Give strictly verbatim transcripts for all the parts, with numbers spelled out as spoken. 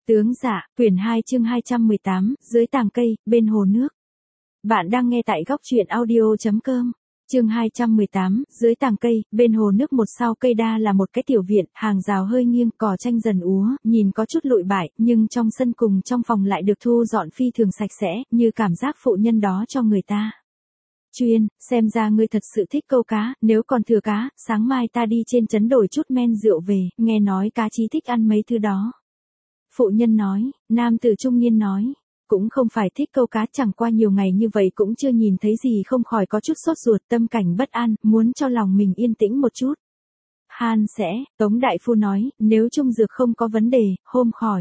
Tướng dạ, quyển hai chương hai trăm mười tám, dưới tàng cây, bên hồ nước. Bạn đang nghe tại góc truyện audio.com. Chương hai trăm mười tám, dưới tàng cây, bên hồ nước. Một sau cây đa là một cái tiểu viện, hàng rào hơi nghiêng, cỏ tranh dần úa, nhìn có chút lụi bại, nhưng trong sân cùng trong phòng lại được thu dọn phi thường sạch sẽ, như cảm giác phụ nhân đó cho người ta. Chuyên, xem ra ngươi thật sự thích câu cá, nếu còn thừa cá, sáng mai ta đi trên trấn đổi chút men rượu về, nghe nói cá chí thích ăn mấy thứ đó. Phụ nhân nói, nam tử trung niên nói, cũng không phải thích câu cá, chẳng qua nhiều ngày như vậy cũng chưa nhìn thấy gì, không khỏi có chút sốt ruột, tâm cảnh bất an, muốn cho lòng mình yên tĩnh một chút. Han sẽ, Tống đại phu nói, nếu trung dược không có vấn đề, hôm khỏi.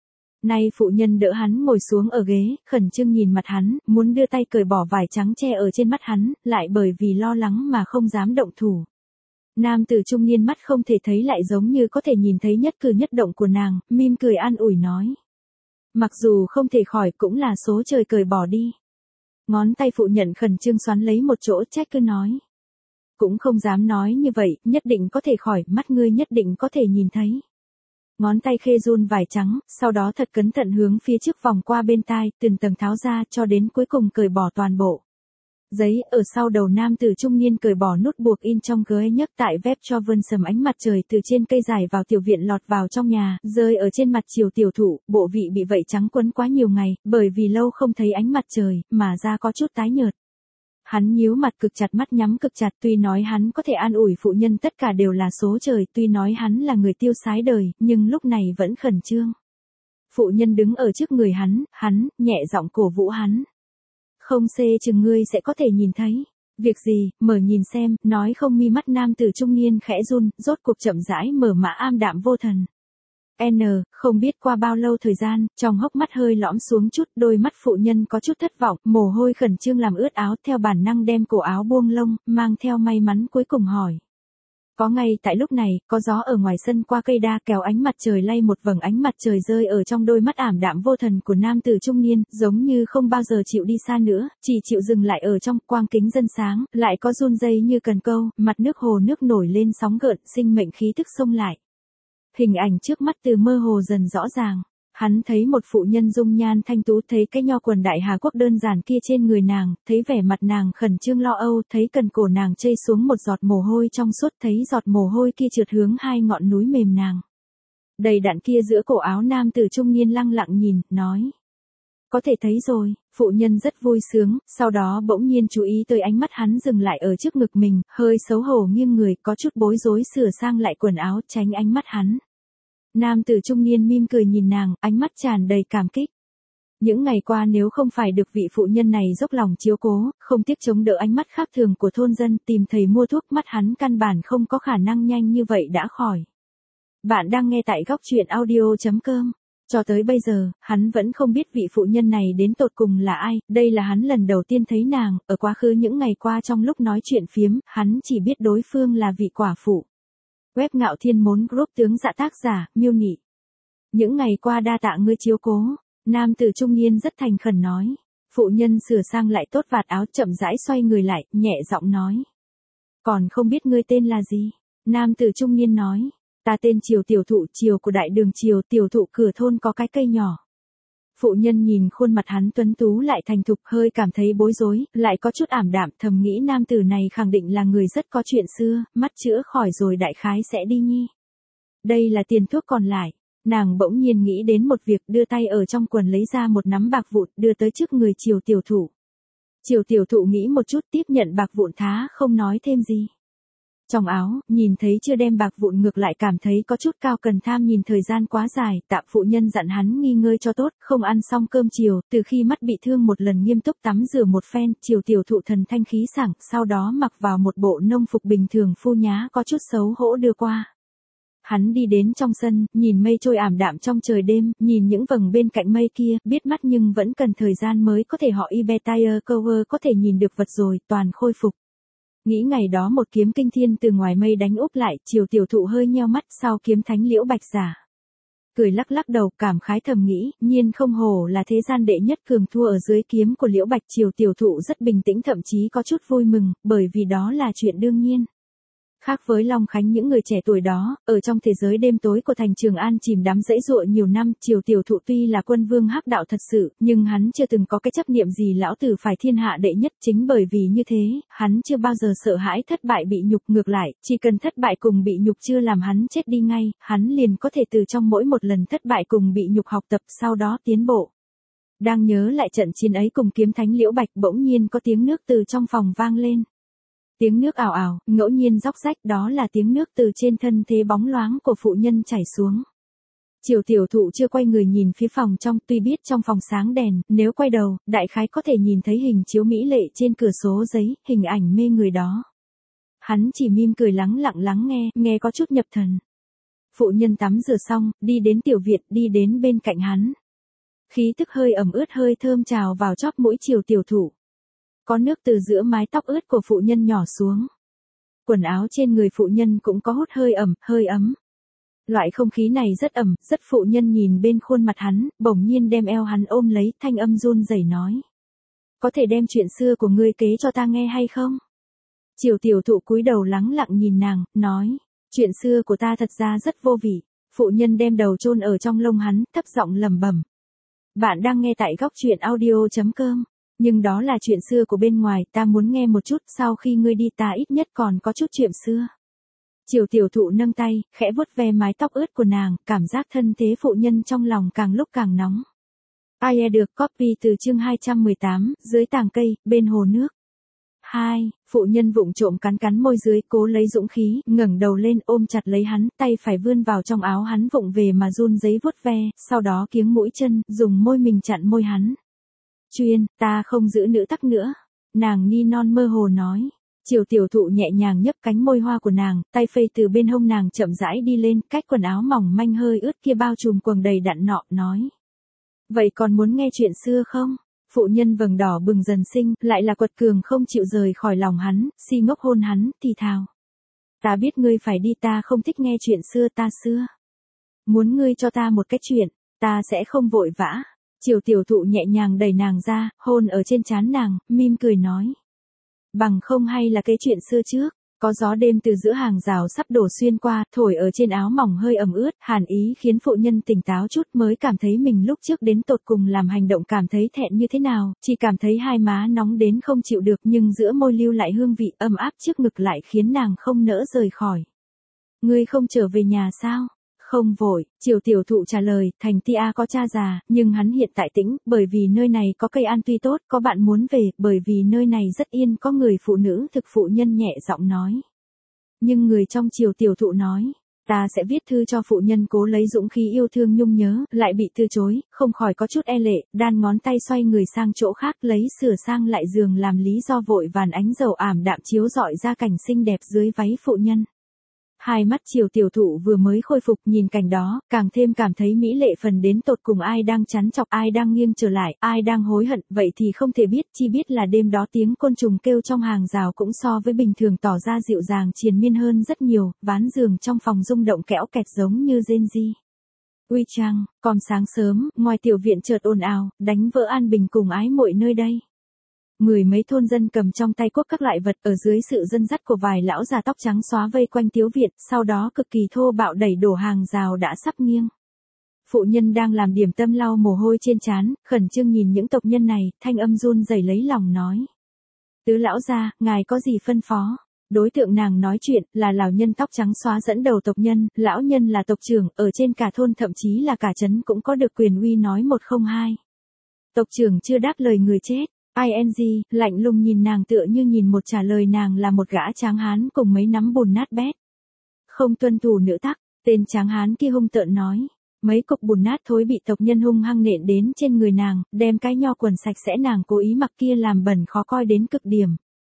Nay phụ nhân đỡ hắn ngồi xuống ở ghế, khẩn trương nhìn mặt hắn, muốn đưa tay cởi bỏ vải trắng che ở trên mắt hắn, lại bởi vì lo lắng mà không dám động thủ. Nam tử trung niên mắt không thể thấy lại giống như có thể nhìn thấy nhất cử nhất động của nàng, mỉm cười an ủi nói. Mặc dù không thể khỏi cũng là số trời cởi bỏ đi. Ngón tay phụ nhận khẩn trương xoắn lấy một chỗ, trách cứ nói. Cũng không dám nói như vậy, nhất định có thể khỏi, mắt ngươi nhất định có thể nhìn thấy. Ngón tay khê run vải trắng, sau đó thật cẩn thận hướng phía trước vòng qua bên tai, từng tầng tháo ra cho đến cuối cùng cởi bỏ toàn bộ. Giấy, ở sau đầu nam tử trung niên cởi bỏ nút buộc in trong ghế, nhấc tại vép cho vươn sầm ánh mặt trời từ trên cây dài vào tiểu viện lọt vào trong nhà, rơi ở trên mặt chiều tiểu thụ, bộ vị bị vậy trắng quấn quá nhiều ngày, bởi vì lâu không thấy ánh mặt trời, mà da có chút tái nhợt. Hắn nhíu mặt cực chặt, mắt nhắm cực chặt, tuy nói hắn có thể an ủi phụ nhân tất cả đều là số trời, tuy nói hắn là người tiêu sái đời, nhưng lúc này vẫn khẩn trương. Phụ nhân đứng ở trước người hắn, hắn, nhẹ giọng cổ vũ hắn. Không xê chừng ngươi sẽ có thể nhìn thấy. Việc gì, mở nhìn xem, nói không. Mi mắt nam tử trung niên khẽ run, rốt cuộc chậm rãi mở mã am đạm vô thần. N, không biết qua bao lâu thời gian, trong hốc mắt hơi lõm xuống chút, đôi mắt phụ nhân có chút thất vọng, mồ hôi khẩn trương làm ướt áo, theo bản năng đem cổ áo buông lông, mang theo may mắn cuối cùng hỏi. Có ngay tại lúc này, có gió ở ngoài sân qua cây đa kéo ánh mặt trời lay một vầng ánh mặt trời rơi ở trong đôi mắt ảm đạm vô thần của nam tử trung niên, giống như không bao giờ chịu đi xa nữa, chỉ chịu dừng lại ở trong quang kính dân sáng, lại có run rây như cần câu, mặt nước hồ nước nổi lên sóng gợn, sinh mệnh khí tức xông lại. Hình ảnh trước mắt từ mơ hồ dần rõ ràng. Hắn thấy một phụ nhân dung nhan thanh tú, thấy cái nho quần đại Hà Quốc đơn giản kia trên người nàng, thấy vẻ mặt nàng khẩn trương lo âu, thấy cần cổ nàng chây xuống một giọt mồ hôi trong suốt, thấy giọt mồ hôi kia trượt hướng hai ngọn núi mềm nàng. Đầy đặn kia giữa cổ áo nam tử trung niên lăng lặng nhìn, nói. Có thể thấy rồi, phụ nhân rất vui sướng, sau đó bỗng nhiên chú ý tới ánh mắt hắn dừng lại ở trước ngực mình, hơi xấu hổ nghiêng người, có chút bối rối sửa sang lại quần áo, tránh ánh mắt hắn. Nam tử trung niên mỉm cười nhìn nàng, ánh mắt tràn đầy cảm kích. Những ngày qua nếu không phải được vị phụ nhân này dốc lòng chiếu cố, không tiếc chống đỡ ánh mắt khác thường của thôn dân, tìm thầy mua thuốc, mắt hắn căn bản không có khả năng nhanh như vậy đã khỏi. Bạn đang nghe tại góc truyện audio.com. Cho tới bây giờ, hắn vẫn không biết vị phụ nhân này đến tột cùng là ai, đây là hắn lần đầu tiên thấy nàng, ở quá khứ những ngày qua trong lúc nói chuyện phiếm, hắn chỉ biết đối phương là vị quả phụ. Web Ngạo Thiên Mốn Group. Tướng dạ, tác giả, Miêu Nị. Những ngày qua đa tạ ngươi chiếu cố, nam tử trung niên rất thành khẩn nói. Phụ nhân sửa sang lại tốt vạt áo, chậm rãi xoay người lại, nhẹ giọng nói. Còn không biết ngươi tên là gì? Nam tử trung niên nói. Ta tên Triều tiểu thụ, Triều của đại đường Triều, tiểu thụ cửa thôn có cái cây nhỏ. Phụ nhân nhìn khuôn mặt hắn tuấn tú lại thành thục, hơi cảm thấy bối rối, lại có chút ảm đạm, thầm nghĩ nam tử này khẳng định là người rất có chuyện xưa, mắt chữa khỏi rồi đại khái sẽ đi nhi. Đây là tiền thuốc còn lại. Nàng bỗng nhiên nghĩ đến một việc, đưa tay ở trong quần lấy ra một nắm bạc vụn, đưa tới trước người Triều tiểu thụ. Triều tiểu thụ nghĩ một chút, tiếp nhận bạc vụn thá, không nói thêm gì. Trong áo, nhìn thấy chưa đem bạc vụn, ngược lại cảm thấy có chút cao cần tham, nhìn thời gian quá dài, tạm phụ nhân dặn hắn nghỉ ngơi cho tốt, không ăn xong cơm chiều, từ khi mắt bị thương một lần nghiêm túc tắm rửa một phen, Triều tiểu thụ thần thanh khí sảng, sau đó mặc vào một bộ nông phục bình thường phu nhá có chút xấu hổ đưa qua. Hắn đi đến trong sân, nhìn mây trôi ảm đạm trong trời đêm, nhìn những vầng bên cạnh mây kia, biết mắt nhưng vẫn cần thời gian mới có thể họ Ibetire Cover có thể nhìn được vật rồi, toàn khôi phục. Nghĩ ngày đó một kiếm kinh thiên từ ngoài mây đánh úp lại, Triều tiểu thụ hơi nheo mắt, sau kiếm thánh liễu bạch giả. Cười lắc lắc đầu, cảm khái thầm nghĩ, nhiên không hổ là thế gian đệ nhất cường thua ở dưới kiếm của liễu bạch. Triều tiểu thụ rất bình tĩnh, thậm chí có chút vui mừng, bởi vì đó là chuyện đương nhiên. Khác với Long Khánh những người trẻ tuổi đó, ở trong thế giới đêm tối của thành Trường An chìm đắm dãy dụa nhiều năm, Triều Tiểu Thụ tuy là quân vương hắc đạo thật sự, nhưng hắn chưa từng có cái chấp niệm gì lão tử phải thiên hạ đệ nhất. Chính bởi vì như thế, hắn chưa bao giờ sợ hãi thất bại bị nhục, ngược lại, chỉ cần thất bại cùng bị nhục chưa làm hắn chết đi ngay, hắn liền có thể từ trong mỗi một lần thất bại cùng bị nhục học tập, sau đó tiến bộ. Đang nhớ lại trận chiến ấy cùng kiếm thánh Liễu Bạch, bỗng nhiên có tiếng nước từ trong phòng vang lên. Tiếng nước ào ào, ngẫu nhiên róc rách, đó là tiếng nước từ trên thân thế bóng loáng của phụ nhân chảy xuống. Triều Tiểu Thụ chưa quay người nhìn phía phòng trong, tuy biết trong phòng sáng đèn, nếu quay đầu, đại khái có thể nhìn thấy hình chiếu mỹ lệ trên cửa sổ giấy, hình ảnh mê người đó. Hắn chỉ mỉm cười lắng lặng lắng nghe, nghe có chút nhập thần. Phụ nhân tắm rửa xong, đi đến tiểu viện, đi đến bên cạnh hắn. Khí tức hơi ẩm ướt hơi thơm trào vào chóp mũi Triều Tiểu Thụ. Có nước từ giữa mái tóc ướt của phụ nhân nhỏ xuống. Quần áo trên người phụ nhân cũng có hút hơi ẩm, hơi ấm. Loại không khí này rất ẩm, rất phụ nhân nhìn bên khuôn mặt hắn, bỗng nhiên đem eo hắn ôm lấy, thanh âm run rẩy nói. Có thể đem chuyện xưa của ngươi kể cho ta nghe hay không? Triều Tiểu Thụ cúi đầu lắng lặng nhìn nàng, nói. Chuyện xưa của ta thật ra rất vô vị. Phụ nhân đem đầu chôn ở trong lông hắn, thấp giọng lẩm bẩm. Bạn đang nghe tại góc truyện audio chấm com. Nhưng đó là chuyện xưa của bên ngoài, ta muốn nghe một chút, sau khi ngươi đi ta ít nhất còn có chút chuyện xưa. Triều Tiểu Thụ nâng tay, khẽ vuốt ve mái tóc ướt của nàng, cảm giác thân thế phụ nhân trong lòng càng lúc càng nóng. Ai e được copy từ chương hai trăm mười tám, dưới tàng cây, bên hồ nước. hai. Phụ nhân vụng trộm cắn cắn môi dưới, cố lấy dũng khí, ngẩng đầu lên ôm chặt lấy hắn, tay phải vươn vào trong áo hắn vụng về mà run giấy vuốt ve, sau đó kiếng mũi chân, dùng môi mình chặn môi hắn. Chuyên, ta không giữ nữ tắc nữa. Nàng ni non mơ hồ nói. Triều Tiểu Thụ nhẹ nhàng nhấp cánh môi hoa của nàng, tay phây từ bên hông nàng chậm rãi đi lên, cách quần áo mỏng manh hơi ướt kia bao trùm quầng đầy đặn nọ, nói. Vậy còn muốn nghe chuyện xưa không? Phụ nhân vầng đỏ bừng dần sinh, lại là quật cường không chịu rời khỏi lòng hắn, si ngốc hôn hắn, thì thào. Ta biết ngươi phải đi, ta không thích nghe chuyện xưa ta xưa. Muốn ngươi cho ta một cái chuyện, ta sẽ không vội vã. Triều Tiểu Thụ nhẹ nhàng đẩy nàng ra, hôn ở trên trán nàng, mỉm cười nói. Bằng không hay là cái chuyện xưa trước, có gió đêm từ giữa hàng rào sắp đổ xuyên qua, thổi ở trên áo mỏng hơi ẩm ướt, hàn ý khiến phụ nhân tỉnh táo chút mới cảm thấy mình lúc trước đến tột cùng làm hành động cảm thấy thẹn như thế nào, chỉ cảm thấy hai má nóng đến không chịu được nhưng giữa môi lưu lại hương vị ấm áp trước ngực lại khiến nàng không nỡ rời khỏi. Ngươi không trở về nhà sao? Không vội, Triều Tiểu Thụ trả lời, thành Tia có cha già, nhưng hắn hiện tại tĩnh, bởi vì nơi này có cây an tuy tốt, có bạn muốn về, bởi vì nơi này rất yên, có người phụ nữ thực phụ nhân nhẹ giọng nói. Nhưng người trong Triều Tiểu Thụ nói, ta sẽ viết thư cho phụ nhân cố lấy dũng khí yêu thương nhung nhớ, lại bị từ chối, không khỏi có chút e lệ, đan ngón tay xoay người sang chỗ khác lấy sửa sang lại giường làm lý do vội vàn ánh dầu ảm đạm chiếu rọi ra cảnh xinh đẹp dưới váy phụ nhân. Hai mắt Triều Tiểu Thụ vừa mới khôi phục nhìn cảnh đó, càng thêm cảm thấy mỹ lệ phần đến tột cùng ai đang chắn chọc, ai đang nghiêng trở lại, ai đang hối hận, vậy thì không thể biết, chi biết là đêm đó tiếng côn trùng kêu trong hàng rào cũng so với bình thường tỏ ra dịu dàng triền miên hơn rất nhiều, ván giường trong phòng rung động kẽo kẹt giống như rên ri. Uy chang, còn sáng sớm, ngoài tiểu viện chợt ồn ào, đánh vỡ an bình cùng ái muội nơi đây. Mười mấy thôn dân cầm trong tay cuốc các loại vật ở dưới sự dẫn dắt của vài lão già tóc trắng xóa vây quanh tiếu viện, sau đó cực kỳ thô bạo đẩy đổ hàng rào đã sắp nghiêng. Phụ nhân đang làm điểm tâm lau mồ hôi trên trán, khẩn trương nhìn những tộc nhân này, thanh âm run rẩy lấy lòng nói. Tứ lão gia, ngài có gì phân phó? Đối tượng nàng nói chuyện là lão nhân tóc trắng xóa dẫn đầu tộc nhân, lão nhân là tộc trưởng, ở trên cả thôn thậm chí là cả trấn cũng có được quyền uy nói một không hai. Tộc trưởng chưa đáp lời người chết. ing, lạnh lùng nhìn nàng tựa như nhìn một trả lời nàng là một gã tráng hán cùng mấy nắm bùn nát bét. Không tuân thủ nữ tắc, tên tráng hán kia hung tợn nói. Mấy cục bùn nát thối bị tộc nhân hung hăng nện đến trên người nàng, đem cái nho quần sạch sẽ nàng cố ý mặc kia làm bẩn khó coi đến cực điểm.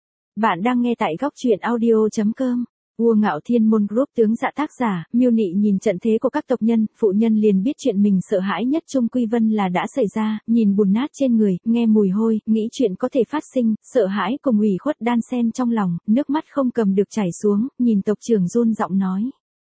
Bạn đang nghe tại góc truyện audio chấm com. Vua Ngạo Thiên Môn Group tướng Dạ tác giả, Miêu Nị nhìn trận thế của các tộc nhân, phụ nhân liền biết chuyện mình sợ hãi nhất Trung Quy Vân là đã xảy ra, nhìn bùn nát trên người, nghe mùi hôi, nghĩ chuyện có thể phát sinh, sợ hãi cùng ủy khuất đan xen trong lòng, nước mắt không cầm được chảy xuống, nhìn tộc trưởng run giọng nói.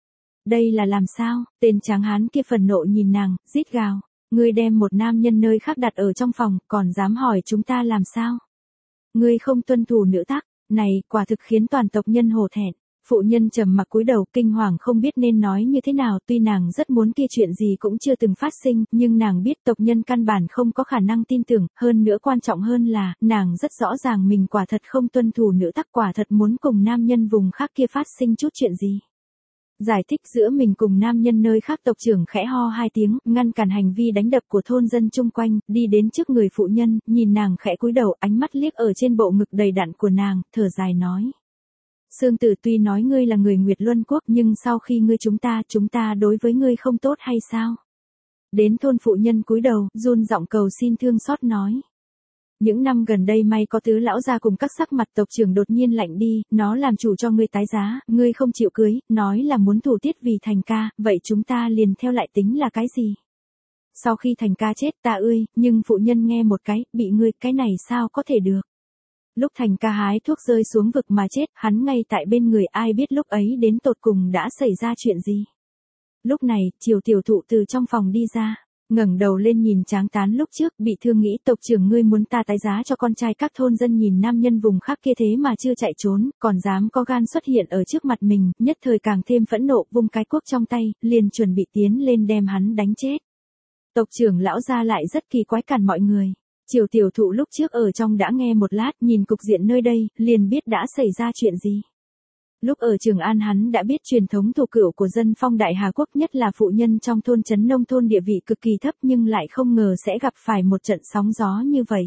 Đây là làm sao? Tên tráng hán kia phần nộ nhìn nàng, rít gào. Ngươi đem một nam nhân nơi khác đặt ở trong phòng, còn dám hỏi chúng ta làm sao? Ngươi không tuân thủ nữ tắc, này quả thực khiến toàn tộc nhân hổ thẹn. Phụ nhân trầm mặc cúi đầu kinh hoàng không biết nên nói như thế nào, tuy nàng rất muốn kia chuyện gì cũng chưa từng phát sinh, nhưng nàng biết tộc nhân căn bản không có khả năng tin tưởng, hơn nữa quan trọng hơn là, nàng rất rõ ràng mình quả thật không tuân thủ nữ tắc, quả thật muốn cùng nam nhân vùng khác kia phát sinh chút chuyện gì. Giải thích giữa mình cùng nam nhân nơi khác, tộc trưởng khẽ ho hai tiếng, ngăn cản hành vi đánh đập của thôn dân chung quanh, đi đến trước người phụ nhân, nhìn nàng khẽ cúi đầu, ánh mắt liếc ở trên bộ ngực đầy đặn của nàng, thở dài nói. Sương Tử, tuy nói ngươi là người Nguyệt Luân Quốc nhưng sau khi ngươi chúng ta, chúng ta đối với ngươi không tốt hay sao? Đến thôn phụ nhân cúi đầu, run giọng cầu xin thương xót nói. Những năm gần đây may có tứ lão gia cùng các sắc mặt, tộc trưởng đột nhiên lạnh đi, nó làm chủ cho ngươi tái giá, ngươi không chịu cưới, nói là muốn thủ tiết vì Thành ca, vậy chúng ta liền theo lại tính là cái gì? Sau khi Thành ca chết ta ơi, nhưng phụ nhân nghe một cái, bị ngươi, cái này sao có thể được? Lúc Thành ca hái thuốc rơi xuống vực mà chết, hắn ngay tại bên người, ai biết lúc ấy đến tột cùng đã xảy ra chuyện gì. Lúc này, Triều tiểu thụ từ trong phòng đi ra, ngẩng đầu lên nhìn tráng tán lúc trước, bị thương nghĩ, tộc trưởng ngươi muốn ta tái giá cho con trai các thôn dân, nhìn nam nhân vùng khác kia thế mà chưa chạy trốn, còn dám có gan xuất hiện ở trước mặt mình, nhất thời càng thêm phẫn nộ, vung cái cuốc trong tay, liền chuẩn bị tiến lên đem hắn đánh chết. Tộc trưởng lão gia lại rất kỳ quái cản mọi người. Triều tiểu thụ lúc trước ở trong đã nghe một lát, nhìn cục diện nơi đây, liền biết đã xảy ra chuyện gì. Lúc ở Trường An hắn đã biết truyền thống thổ cửu của dân phong Đại Hà Quốc, nhất là phụ nhân trong thôn trấn nông thôn địa vị cực kỳ thấp, nhưng lại không ngờ sẽ gặp phải một trận sóng gió như vậy.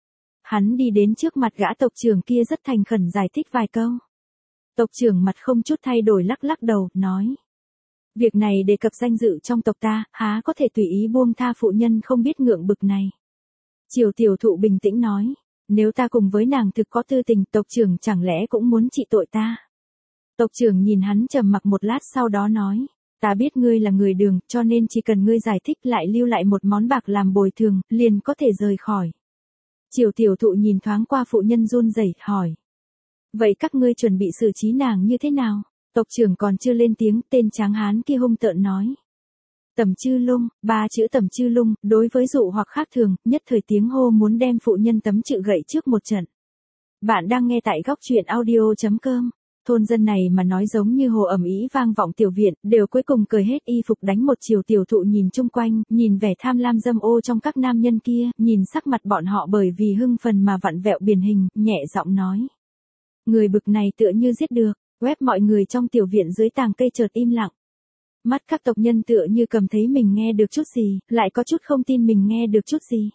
Hắn đi đến trước mặt gã tộc trưởng kia rất thành khẩn giải thích vài câu. Tộc trưởng mặt không chút thay đổi lắc lắc đầu, nói. Việc này đề cập danh dự trong tộc ta, há có thể tùy ý buông tha phụ nhân không biết ngượng bực này. Triều tiểu thụ bình tĩnh nói, nếu ta cùng với nàng thực có tư tình, tộc trưởng chẳng lẽ cũng muốn trị tội ta. Tộc trưởng nhìn hắn trầm mặc một lát sau đó nói, ta biết ngươi là người Đường, cho nên chỉ cần ngươi giải thích lại lưu lại một món bạc làm bồi thường, liền có thể rời khỏi. Triều tiểu thụ nhìn thoáng qua phụ nhân run rẩy, hỏi. Vậy các ngươi chuẩn bị xử trí nàng như thế nào? Tộc trưởng còn chưa lên tiếng, tên tráng hán kia hung tợn nói. Tẩm Chư Lung, ba chữ Tẩm Chư Lung, đối với dụ hoặc khác thường, nhất thời tiếng hô muốn đem phụ nhân tấm chự gậy trước một trận. Bạn đang nghe tại góc truyện audio chấm com. Thôn dân này mà nói giống như hồ ầm ĩ vang vọng tiểu viện, đều cuối cùng cởi hết y phục đánh một chiều. Tiểu thụ nhìn chung quanh, nhìn vẻ tham lam dâm ô trong các nam nhân kia, nhìn sắc mặt bọn họ bởi vì hưng phần mà vặn vẹo biển hình, nhẹ giọng nói. Người bực này tựa như giết được, quét mọi người trong tiểu viện dưới tàng cây chợt im lặng. Mắt các tộc nhân tựa như cầm thấy mình nghe được chút gì, lại có chút không tin mình nghe được chút gì.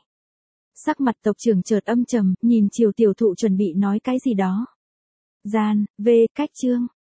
Sắc mặt tộc trưởng chợt âm trầm, nhìn chiều tiểu thụ chuẩn bị nói cái gì đó. Gian, về, cách chương.